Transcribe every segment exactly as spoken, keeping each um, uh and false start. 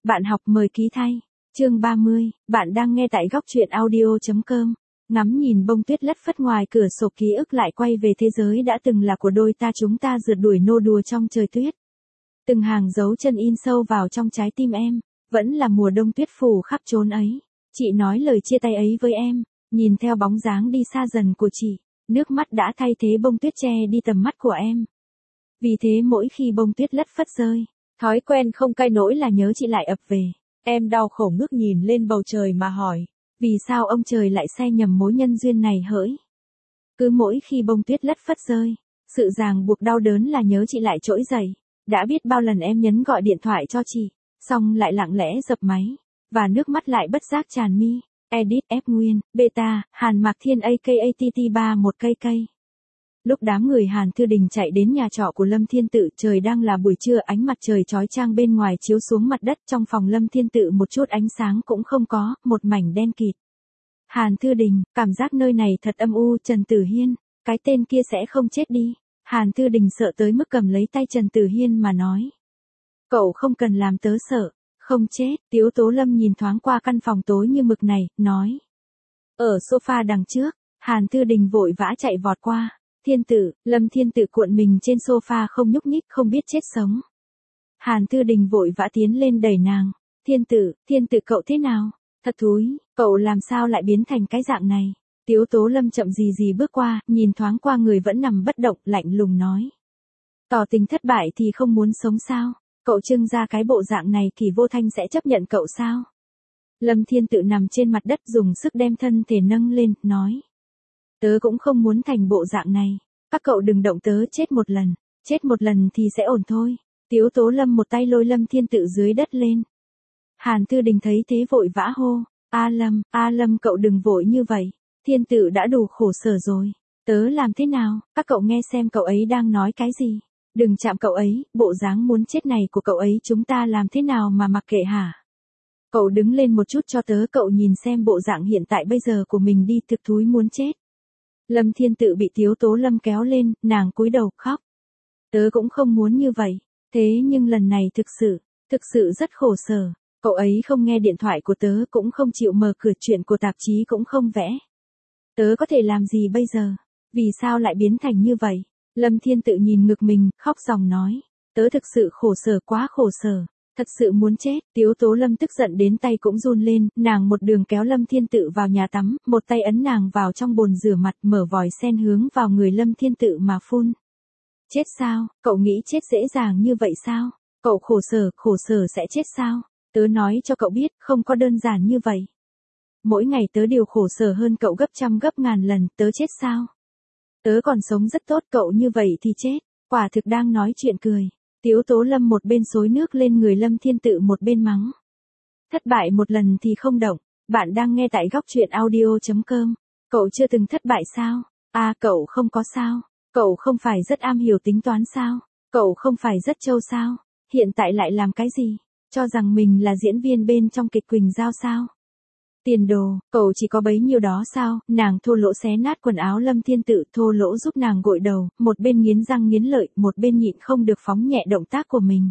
Bạn học mời ký thay. Chương ba mươi, bạn đang nghe tại góc truyện audio chấm com. Ngắm nhìn bông tuyết lất phất ngoài cửa sổ, ký ức lại quay về thế giới đã từng là của đôi ta, chúng ta rượt đuổi nô đùa trong trời tuyết. Từng hàng dấu chân in sâu vào trong trái tim em, vẫn là mùa đông tuyết phủ khắp chốn ấy. Chị nói lời chia tay ấy với em, nhìn theo bóng dáng đi xa dần của chị, nước mắt đã thay thế bông tuyết che đi tầm mắt của em. Vì thế mỗi khi bông tuyết lất phất rơi, thói quen không cai nỗi là nhớ chị lại ập về. Em đau khổ ngước nhìn lên bầu trời mà hỏi, vì sao ông trời lại sai nhầm mối nhân duyên này hỡi? Cứ mỗi khi bông tuyết lất phất rơi, sự ràng buộc đau đớn là nhớ chị lại trỗi dậy. Đã biết bao lần em nhấn gọi điện thoại cho chị, xong lại lặng lẽ dập máy, và nước mắt lại bất giác tràn mi. Edit F Nguyên, Beta, Hàn Mạc Thiên a ca a tê tê ba mươi mốt cây cây. Lúc đám người Hàn Thư Đình chạy đến nhà trọ của Lâm Thiên Tự, trời đang là buổi trưa, ánh mặt trời chói chang bên ngoài chiếu xuống mặt đất, trong phòng Lâm Thiên Tự một chút ánh sáng cũng không có, một mảnh đen kịt. Hàn Thư Đình, cảm giác nơi này thật âm u. Trần Tử Hiên, cái tên kia sẽ không chết đi. Hàn Thư Đình sợ tới mức cầm lấy tay Trần Tử Hiên mà nói. Cậu không cần làm tớ sợ, không chết. Tiếu Tố Lâm nhìn thoáng qua căn phòng tối như mực này, nói. Ở sofa đằng trước, Hàn Thư Đình vội vã chạy vọt qua. Thiên Tử, Lâm Thiên Tự cuộn mình trên sofa không nhúc nhích, không biết chết sống. Hàn Thư Đình vội vã tiến lên đẩy nàng. Thiên Tử, Thiên Tự cậu thế nào? Thật thúi, cậu làm sao lại biến thành cái dạng này? Tiếu Tố Lâm chậm gì gì bước qua, nhìn thoáng qua người vẫn nằm bất động, lạnh lùng nói. Tỏ tình thất bại thì không muốn sống sao? Cậu trưng ra cái bộ dạng này, Kỳ Vô Thanh sẽ chấp nhận cậu sao? Lâm Thiên Tự nằm trên mặt đất dùng sức đem thân thể nâng lên, nói. Tớ cũng không muốn thành bộ dạng này. Các cậu đừng động tớ chết một lần. Chết một lần thì sẽ ổn thôi. Tiếu Tố Lâm một tay lôi Lâm Thiên Tự dưới đất lên. Hàn Thư Đình thấy thế vội vã hô. A Lâm, A Lâm cậu đừng vội như vậy. Thiên Tự đã đủ khổ sở rồi. Tớ làm thế nào? Các cậu nghe xem cậu ấy đang nói cái gì. Đừng chạm cậu ấy, bộ dáng muốn chết này của cậu ấy chúng ta làm thế nào mà mặc kệ hả? Cậu đứng lên một chút cho tớ, cậu nhìn xem bộ dạng hiện tại bây giờ của mình đi, thực thúi muốn chết. Lâm Thiên Tự bị Tiếu Tố Lâm kéo lên, nàng cúi đầu khóc. Tớ cũng không muốn như vậy, thế nhưng lần này thực sự, thực sự rất khổ sở. Cậu ấy không nghe điện thoại của tớ, cũng không chịu mở cửa, chuyện của tạp chí cũng không vẽ. Tớ có thể làm gì bây giờ? Vì sao lại biến thành như vậy? Lâm Thiên Tự nhìn ngực mình, khóc ròng nói. Tớ thực sự khổ sở, quá khổ sở. Thật sự muốn chết. Tiếu Tố Lâm tức giận đến tay cũng run lên, nàng một đường kéo Lâm Thiên Tự vào nhà tắm, một tay ấn nàng vào trong bồn rửa mặt, mở vòi sen hướng vào người Lâm Thiên Tự mà phun. Chết sao? Cậu nghĩ chết dễ dàng như vậy sao? Cậu khổ sở, khổ sở sẽ chết sao? Tớ nói cho cậu biết, không có đơn giản như vậy. Mỗi ngày tớ đều khổ sở hơn cậu gấp trăm gấp ngàn lần, tớ chết sao? Tớ còn sống rất tốt, cậu như vậy thì chết. Quả thực đang nói chuyện cười. Tiếu Tố Lâm một bên xối nước lên người Lâm Thiên Tự một bên mắng. Thất bại một lần thì không động. Bạn đang nghe tại góc truyện audio chấm com. Cậu chưa từng thất bại sao? À cậu không có sao? Cậu không phải rất am hiểu tính toán sao? Cậu không phải rất trâu sao? Hiện tại lại làm cái gì? Cho rằng mình là diễn viên bên trong kịch Quỳnh Giao sao? Tiền đồ, cậu chỉ có bấy nhiêu đó sao? Nàng thô lỗ xé nát quần áo Lâm Thiên Tự, thô lỗ giúp nàng gội đầu, một bên nghiến răng nghiến lợi, một bên nhịn không được phóng nhẹ động tác của mình.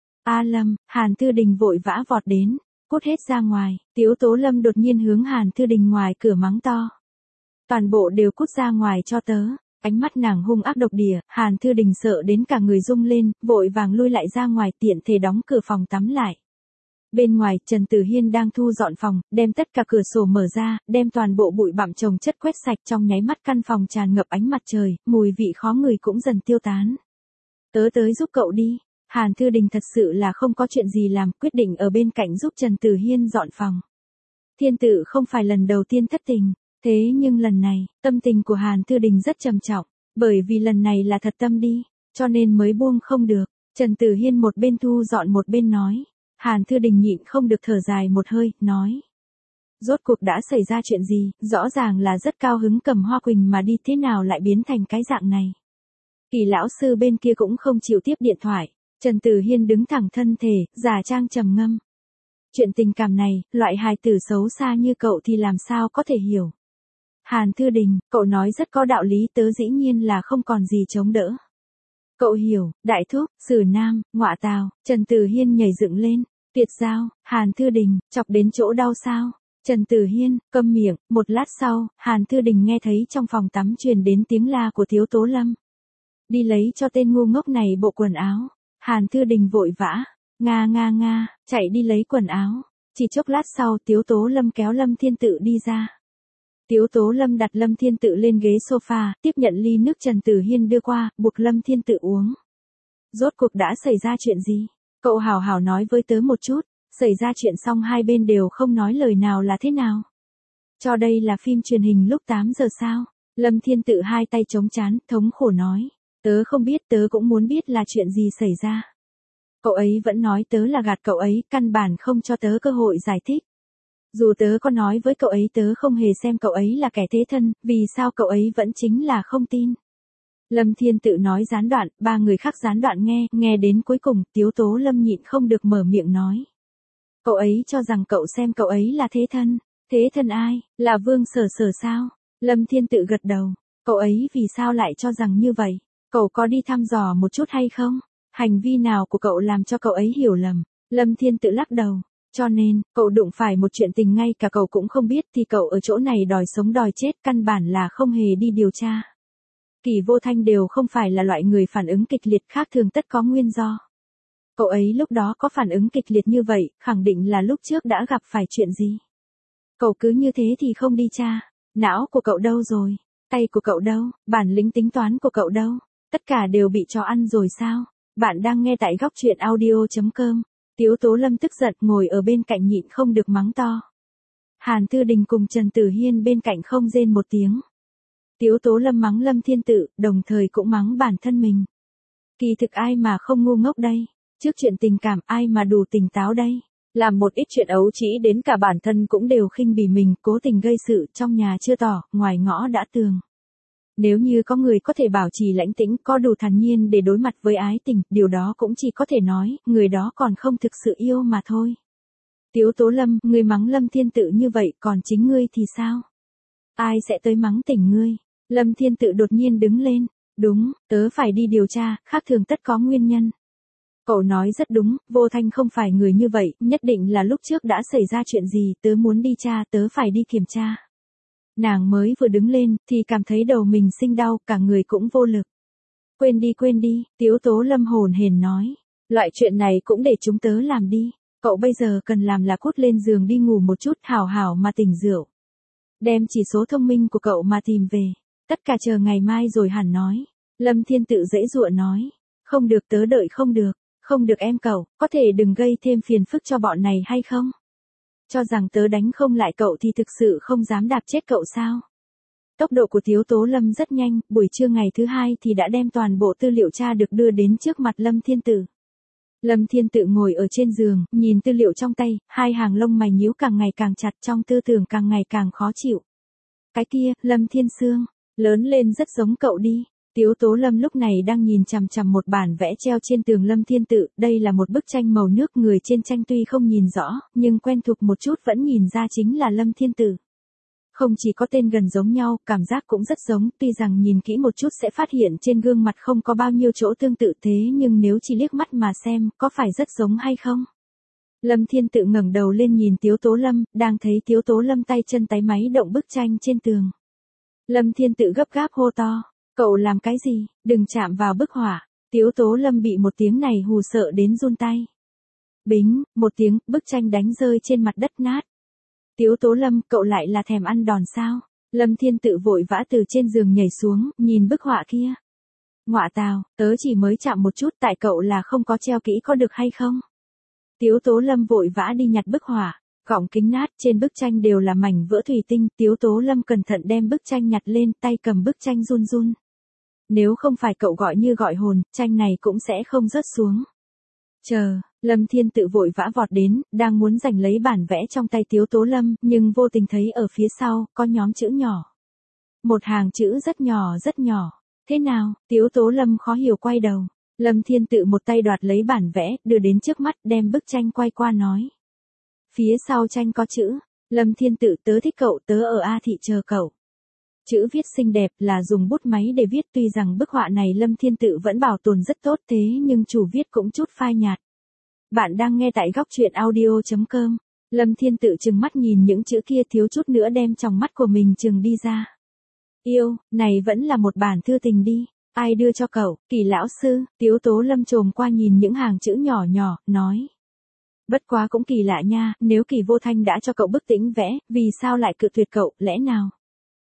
A Lâm, Hàn Thư Đình vội vã vọt đến, cút hết ra ngoài. Tiếu Tố Lâm đột nhiên hướng Hàn Thư Đình ngoài cửa mắng to. Toàn bộ đều cút ra ngoài cho tớ. Ánh mắt nàng hung ác độc địa, Hàn Thư Đình sợ đến cả người rung lên, vội vàng lui lại ra ngoài, tiện thể đóng cửa phòng tắm lại. Bên ngoài, Trần Tử Hiên đang thu dọn phòng, đem tất cả cửa sổ mở ra, đem toàn bộ bụi bặm chồng chất quét sạch, trong nháy mắt căn phòng tràn ngập ánh mặt trời, mùi vị khó ngửi cũng dần tiêu tán. Tớ tới giúp cậu đi. Hàn Thư Đình thật sự là không có chuyện gì làm, quyết định ở bên cạnh giúp Trần Tử Hiên dọn phòng. Thiên Tự không phải lần đầu tiên thất tình, thế nhưng lần này, tâm tình của Hàn Thư Đình rất trầm trọng, bởi vì lần này là thật tâm đi, cho nên mới buông không được. Trần Tử Hiên một bên thu dọn một bên nói. Hàn Thư Đình nhịn không được thở dài một hơi, nói. Rốt cuộc đã xảy ra chuyện gì, rõ ràng là rất cao hứng cầm Hoa Quỳnh mà đi, thế nào lại biến thành cái dạng này. Kỳ lão sư bên kia cũng không chịu tiếp điện thoại. Trần Tử Hiên đứng thẳng thân thể, giả trang trầm ngâm. Chuyện tình cảm này, loại hài tử xấu xa như cậu thì làm sao có thể hiểu. Hàn Thư Đình, cậu nói rất có đạo lý, tớ dĩ nhiên là không còn gì chống đỡ. Cậu hiểu, đại thúc, Sử Nam, ngọa tào. Trần Tử Hiên nhảy dựng lên. Tuyệt giao, Hàn Thư Đình, chọc đến chỗ đau sao? Trần Tử Hiên, câm miệng, một lát sau, Hàn Thư Đình nghe thấy trong phòng tắm truyền đến tiếng la của Tiếu Tố Lâm. Đi lấy cho tên ngu ngốc này bộ quần áo. Hàn Thư Đình vội vã, nga nga nga, chạy đi lấy quần áo. Chỉ chốc lát sau Tiếu Tố Lâm kéo Lâm Thiên Tự đi ra. Tiếu Tố Lâm đặt Lâm Thiên Tự lên ghế sofa, tiếp nhận ly nước Trần Tử Hiên đưa qua, buộc Lâm Thiên Tự uống. Rốt cuộc đã xảy ra chuyện gì? Cậu hào hào nói với tớ một chút. Xảy ra chuyện xong hai bên đều không nói lời nào là thế nào? Cho đây là phim truyền hình lúc tám giờ sao? Lâm Thiên Tự hai tay chống trán, thống khổ nói. Tớ không biết, tớ cũng muốn biết là chuyện gì xảy ra. Cậu ấy vẫn nói tớ là gạt cậu ấy, căn bản không cho tớ cơ hội giải thích. Dù tớ có nói với cậu ấy tớ không hề xem cậu ấy là kẻ thế thân, vì sao cậu ấy vẫn chính là không tin. Lâm Thiên Tự nói gián đoạn, ba người khác gián đoạn nghe, nghe đến cuối cùng, Tiếu Tố Lâm nhịn không được mở miệng nói. Cậu ấy cho rằng cậu xem cậu ấy là thế thân. Thế thân ai? Là Vương Sở Sở sao? Lâm Thiên Tự gật đầu. Cậu ấy vì sao lại cho rằng như vậy? Cậu có đi thăm dò một chút hay không? Hành vi nào của cậu làm cho cậu ấy hiểu lầm? Lâm Thiên Tự lắc đầu. Cho nên, cậu đụng phải một chuyện tình ngay cả cậu cũng không biết thì cậu ở chỗ này đòi sống đòi chết, căn bản là không hề đi điều tra. Kỳ Vô Thanh đều không phải là loại người phản ứng kịch liệt, khác thường tất có nguyên do. Cậu ấy lúc đó có phản ứng kịch liệt như vậy, khẳng định là lúc trước đã gặp phải chuyện gì. Cậu cứ như thế thì không đi tra. Não của cậu đâu rồi? Tay của cậu đâu? Bản lĩnh tính toán của cậu đâu? Tất cả đều bị chó ăn rồi sao? Bạn đang nghe tại góc truyện audio chấm com. Tiếu Tố Lâm tức giận ngồi ở bên cạnh nhịn không được mắng to. Hàn Thư Đình cùng Trần Tử Hiên bên cạnh không rên một tiếng. Tiếu Tố Lâm mắng Lâm Thiên Tự, đồng thời cũng mắng bản thân mình. Kỳ thực ai mà không ngu ngốc đây? Trước chuyện tình cảm ai mà đủ tỉnh táo đây? Làm một ít chuyện ấu trĩ đến cả bản thân cũng đều khinh bỉ mình, cố tình gây sự, trong nhà chưa tỏ, ngoài ngõ đã tường. Nếu như có người có thể bảo trì lãnh tĩnh, có đủ thản nhiên để đối mặt với ái tình, điều đó cũng chỉ có thể nói, người đó còn không thực sự yêu mà thôi. Tiếu Tố Lâm, ngươi mắng Lâm Thiên Tự như vậy, còn chính ngươi thì sao? Ai sẽ tới mắng tỉnh ngươi? Lâm Thiên Tự đột nhiên đứng lên. Đúng, tớ phải đi điều tra, khác thường tất có nguyên nhân. Cậu nói rất đúng, Vô Thanh không phải người như vậy, nhất định là lúc trước đã xảy ra chuyện gì, tớ muốn đi tra, tớ phải đi kiểm tra. Nàng mới vừa đứng lên, thì cảm thấy đầu mình sinh đau, cả người cũng vô lực. Quên đi quên đi, Tiếu Tố Lâm hồn hển nói. Loại chuyện này cũng để chúng tớ làm đi. Cậu bây giờ cần làm là cút lên giường đi ngủ một chút, hảo hảo mà tỉnh rượu. Đem chỉ số thông minh của cậu mà tìm về. Tất cả chờ ngày mai rồi hẳn nói. Lâm Thiên Tự dễ dụa nói. Không được, tớ đợi không được. Không được em cậu, có thể đừng gây thêm phiền phức cho bọn này hay không? Cho rằng tớ đánh không lại cậu thì thực sự không dám đạp chết cậu sao? Tốc độ của Tiếu Tố Lâm rất nhanh, buổi trưa ngày thứ hai thì đã đem toàn bộ tư liệu tra được đưa đến trước mặt Lâm Thiên Tự. Lâm Thiên Tự ngồi ở trên giường, nhìn tư liệu trong tay, hai hàng lông mày nhíu càng ngày càng chặt, trong tư tưởng càng ngày càng khó chịu. Cái kia, Lâm Thiên Sương, lớn lên rất giống cậu đi. Tiếu Tố Lâm lúc này đang nhìn chằm chằm một bản vẽ treo trên tường Lâm Thiên Tự, đây là một bức tranh màu nước, người trên tranh tuy không nhìn rõ, nhưng quen thuộc một chút vẫn nhìn ra chính là Lâm Thiên Tự. Không chỉ có tên gần giống nhau, cảm giác cũng rất giống, tuy rằng nhìn kỹ một chút sẽ phát hiện trên gương mặt không có bao nhiêu chỗ tương tự, thế nhưng nếu chỉ liếc mắt mà xem, có phải rất giống hay không? Lâm Thiên Tự ngẩng đầu lên nhìn Tiếu Tố Lâm, đang thấy Tiếu Tố Lâm tay chân táy máy động bức tranh trên tường. Lâm Thiên Tự gấp gáp hô to. Cậu làm cái gì? Đừng chạm vào bức họa. Tiếu Tố Lâm bị một tiếng này hù sợ đến run tay. Bính, một tiếng, bức tranh đánh rơi trên mặt đất nát. Tiếu Tố Lâm, cậu lại là thèm ăn đòn sao? Lâm Thiên Tự vội vã từ trên giường nhảy xuống, nhìn bức họa kia. Ngọa tào, tớ chỉ mới chạm một chút, tại cậu là không có treo kỹ có được hay không? Tiếu Tố Lâm vội vã đi nhặt bức họa. Gọng kính nát, trên bức tranh đều là mảnh vỡ thủy tinh, Tiếu Tố Lâm cẩn thận đem bức tranh nhặt lên, tay cầm bức tranh run run. Nếu không phải cậu gọi như gọi hồn, tranh này cũng sẽ không rớt xuống. Chờ, Lâm Thiên Tự vội vã vọt đến, đang muốn giành lấy bản vẽ trong tay Tiếu Tố Lâm, nhưng vô tình thấy ở phía sau, có nhóm chữ nhỏ. Một hàng chữ rất nhỏ rất nhỏ. Thế nào? Tiếu Tố Lâm khó hiểu quay đầu. Lâm Thiên Tự một tay đoạt lấy bản vẽ, đưa đến trước mắt, đem bức tranh quay qua nói. Phía sau tranh có chữ, Lâm Thiên Tự, tớ thích cậu, tớ ở A thị chờ cậu. Chữ viết xinh đẹp, là dùng bút máy để viết, tuy rằng bức họa này Lâm Thiên Tự vẫn bảo tồn rất tốt, thế nhưng chủ viết cũng chút phai nhạt. Bạn đang nghe tại góc truyện audio chấm com. Lâm Thiên Tự trừng mắt nhìn những chữ kia thiếu chút nữa đem tròng mắt của mình trừng đi ra. Yêu, này vẫn là một bản thư tình đi. Ai đưa cho cậu? Kỳ lão sư. Tiếu Tố Lâm trồm qua nhìn những hàng chữ nhỏ nhỏ, nói. Bất quá cũng kỳ lạ nha, nếu Kỳ Vô Thanh đã cho cậu bức tĩnh vẽ, vì sao lại cự tuyệt cậu, lẽ nào?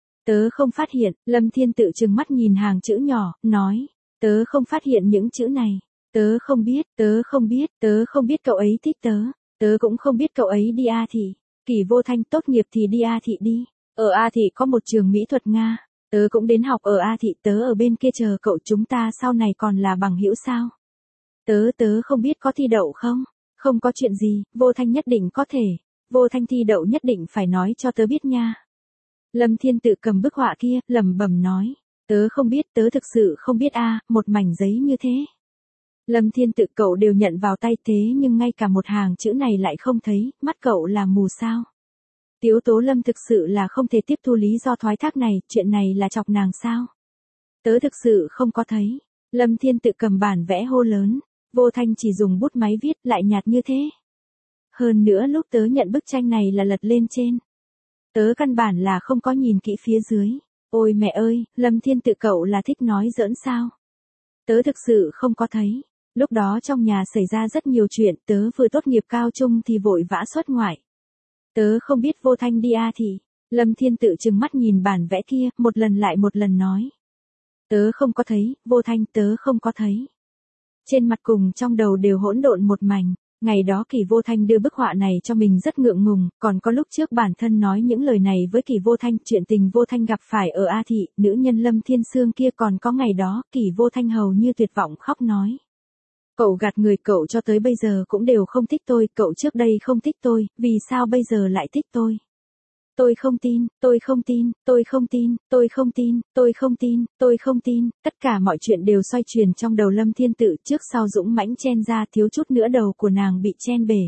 Tớ không phát hiện. Lâm Thiên Tự trừng mắt nhìn hàng chữ nhỏ, nói. Tớ không phát hiện những chữ này. Tớ không biết, tớ không biết, tớ không biết cậu ấy thích tớ. Tớ cũng không biết cậu ấy đi A Thị. Kỳ Vô Thanh tốt nghiệp thì đi A Thị đi. Ở A Thị có một trường mỹ thuật Nga. Tớ cũng đến học ở A Thị, tớ ở bên kia chờ cậu, chúng ta sau này còn là bằng hữu sao? Tớ tớ không biết có thi đậu không? Không có chuyện gì, Vô Thanh nhất định có thể. Vô Thanh thi đậu nhất định phải nói cho tớ biết nha. Lâm Thiên Tự cầm bức họa kia, lẩm bẩm nói. Tớ không biết, tớ thực sự không biết a, một mảnh giấy như thế. Lâm Thiên Tự cậu đều nhận vào tay thế nhưng ngay cả một hàng chữ này lại không thấy, mắt cậu là mù sao? Tiếu Tố Lâm thực sự là không thể tiếp thu lý do thoái thác này, chuyện này là chọc nàng sao? Tớ thực sự không có thấy. Lâm Thiên Tự cầm bản vẽ hô lớn. Vô Thanh chỉ dùng bút máy viết lại nhạt như thế. Hơn nữa lúc tớ nhận bức tranh này là lật lên trên. Tớ căn bản là không có nhìn kỹ phía dưới. Ôi mẹ ơi, Lâm Thiên Tự cậu là thích nói giỡn sao? Tớ thực sự không có thấy. Lúc đó trong nhà xảy ra rất nhiều chuyện, tớ vừa tốt nghiệp cao trung thì vội vã xuất ngoại. Tớ không biết Vô Thanh đi A Thị. Lâm Thiên Tự trừng mắt nhìn bản vẽ kia, một lần lại một lần nói. Tớ không có thấy, Vô Thanh tớ không có thấy. Trên mặt cùng trong đầu đều hỗn độn một mảnh. Ngày đó Kỳ Vô Thanh đưa bức họa này cho mình rất ngượng ngùng, còn có lúc trước bản thân nói những lời này với Kỳ Vô Thanh, chuyện tình Vô Thanh gặp phải ở A Thị, nữ nhân Lâm Thiên Sương kia, còn có ngày đó, Kỳ Vô Thanh hầu như tuyệt vọng khóc nói. Cậu gạt người, cậu cho tới bây giờ cũng đều không thích tôi, cậu trước đây không thích tôi, vì sao bây giờ lại thích tôi? Tôi không tin, tôi không tin, tôi không tin, tôi không tin, tôi không tin, tôi không tin, tất cả mọi chuyện đều xoay chuyển trong đầu Lâm Thiên Tự, trước sau dũng mãnh chen ra, thiếu chút nữa đầu của nàng bị chen bể.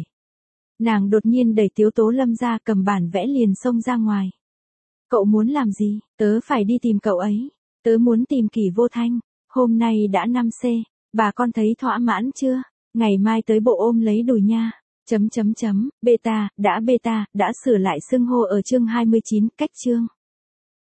Nàng đột nhiên đẩy Tiếu Tố Lâm ra, cầm bản vẽ liền xông ra ngoài. Cậu muốn làm gì? Tớ phải đi tìm cậu ấy. Tớ muốn tìm Kỳ Vô Thanh. Hôm nay đã năm C, bà con thấy thỏa mãn chưa? Ngày mai tới bộ ôm lấy đùi nha. Chấm chấm chấm, beta, đã beta, đã sửa lại xưng hô ở chương hai mươi chín, cách chương.